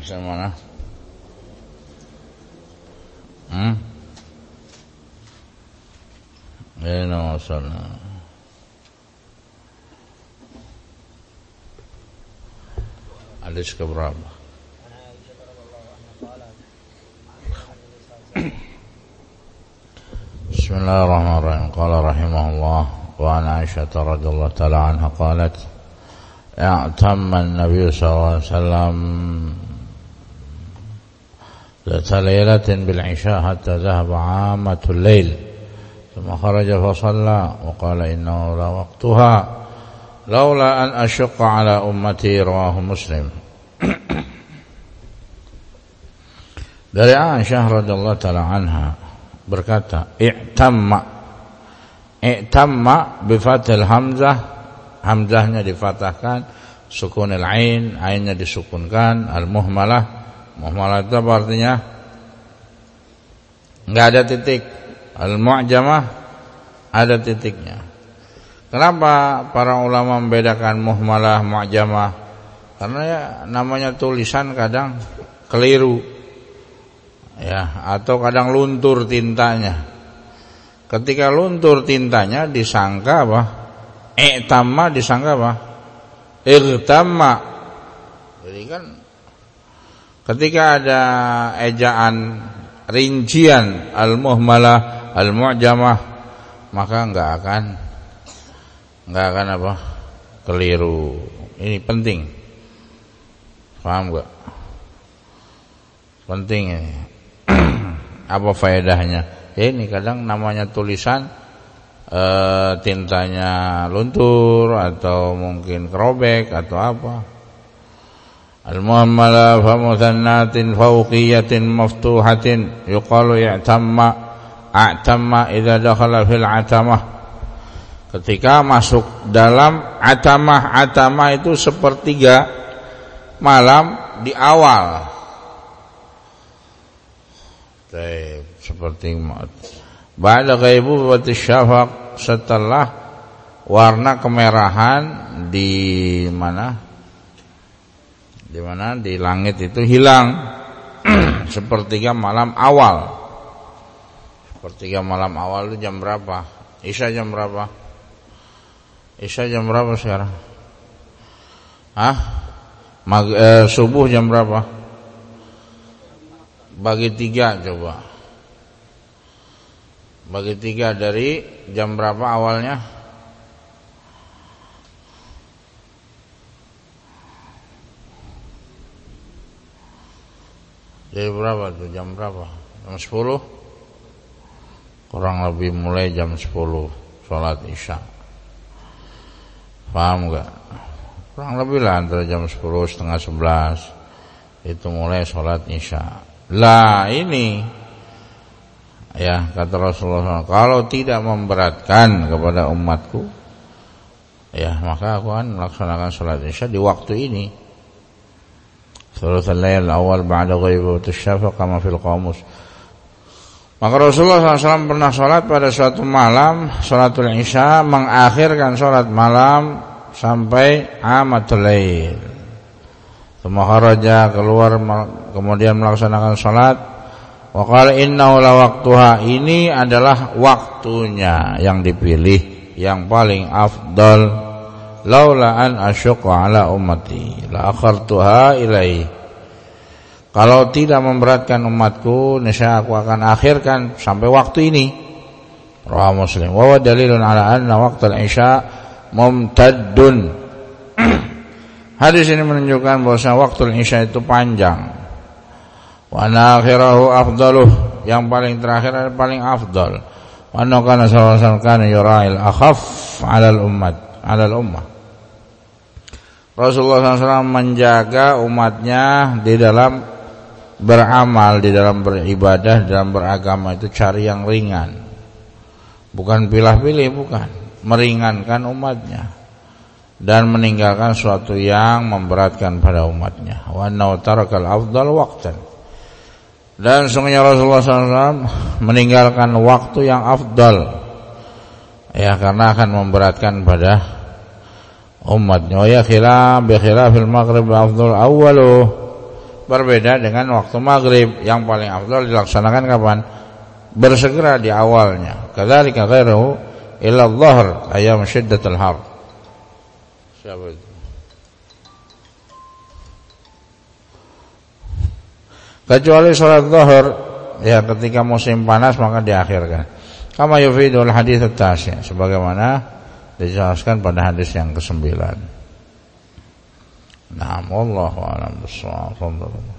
Bisa mana? Ini masalah. Hadis keberapa? Bismillahirrahmanirrahim. Qala rahimahullah wa an Aisyah radhiyallahu ta'ala anha qalat i'tamma an-nabiy sallallahu alaihi wasallam ذات ليلة بالعشاء حتى ذهب عامة الليل ثم خرج فصلى وقال إنه لوقتها لولا أن أشق على أمتي رواه مسلم. Dari Aisyah radhiyallahu taala anha berkata, i'tamma bi fathil hamzah, hamzahnya difathahkan, sukunil ain, ainnya disukunkan, al muhmalah itu apa artinya? Enggak ada titik. Al mu'jamah ada titiknya. Kenapa para ulama membedakan muhmalah, mu'jamah? Karena ya namanya tulisan kadang keliru. Ya, atau kadang luntur tintanya. Ketika luntur tintanya disangka apa? I'tamma disangka apa? Irtamma. Jadi kan ketika ada ejaan rincian al-muhmalah, al-mu'jamah, maka enggak akan apa? Keliru. Ini penting. Paham enggak? Penting ini. Apa faedahnya? Ya ini kadang namanya tulisan tintanya luntur atau mungkin kerobek atau apa. Al-muhammalah fa muthannatin fawqiyatin maftuhatin yuqalu i'tamma idza dakhala fil atamah. Ketika masuk dalam atamah itu sepertiga malam di awal. Seperti ba'da ghaibubati syafaq, setelah warna kemerahan di mana? Di langit itu hilang. Sepertiga malam awal. Sepertiga malam awal itu jam berapa? Isya jam berapa? Isya jam berapa sekarang? Subuh jam berapa? Bagi 3 coba. Bagi 3 dari jam berapa awalnya? Dari berapa tuh? Jam berapa? Jam 10? Kurang lebih mulai jam 10 sholat isya. Paham gak? Kurang lebih lah antara jam 10 setengah 11 itu mulai sholat isya. Lah ini ya kata Rasulullah, kalau tidak memberatkan kepada umatku, ya maka aku akan melaksanakan sholat isya di waktu ini. Thuluthul lail awal ba'da ghaibati syafaq kama fil qamus. Maka Rasulullah SAW pernah sholat pada suatu malam, sholatul isya, mengakhirkan sholat malam sampai amatul lail. Kharaja, keluar kemudian melaksanakan sholat. Wa qala innahu la waqtuha, ini adalah waktunya yang dipilih, yang paling afdal. Laula an asyqa ala ummati la akhartuha ilaihi. Kalau tidak memberatkan umatku, niscaya aku akan akhirkan sampai waktu ini. Rawahu Muslim. Wa huwa dalilun ala anna waqtal isya mumtaddun. Hadis ini menunjukkan bahwa waktu isya itu panjang. Wa akhirahu afdaluh, yang paling terakhir adalah paling afdal. Wa anna kana sallallahu alaihi wasallam yura'il akhaf 'ala al-ummah. Rasulullah SAW menjaga umatnya di dalam beramal, di dalam beribadah, di dalam beragama itu cari yang ringan. Bukan pilih-pilih, bukan. Meringankan umatnya dan meninggalkan suatu yang memberatkan pada umatnya. Wa annahu tarakal afdal waqtan. Dan sungguhnya Rasulullah SAW meninggalkan waktu yang afdal, ya karena akan memberatkan pada umatnya. Ya khilaf bi khilafil maghrib afdal awwalu. berbeda dengan waktu maghrib. Yang paling afdal dilaksanakan kapan? Bersegera di awalnya. Kadzalika ghairuhu ila adh-dhahr ayam syiddatul har. Siapa itu? Kecuali salat zuhur ya ketika musim panas maka diakhirkan. Kama yufidul hadits at-tasy', sebagaimana dijelaskan pada hadis yang ke-9. Nah, wallahu a'lam bissawab.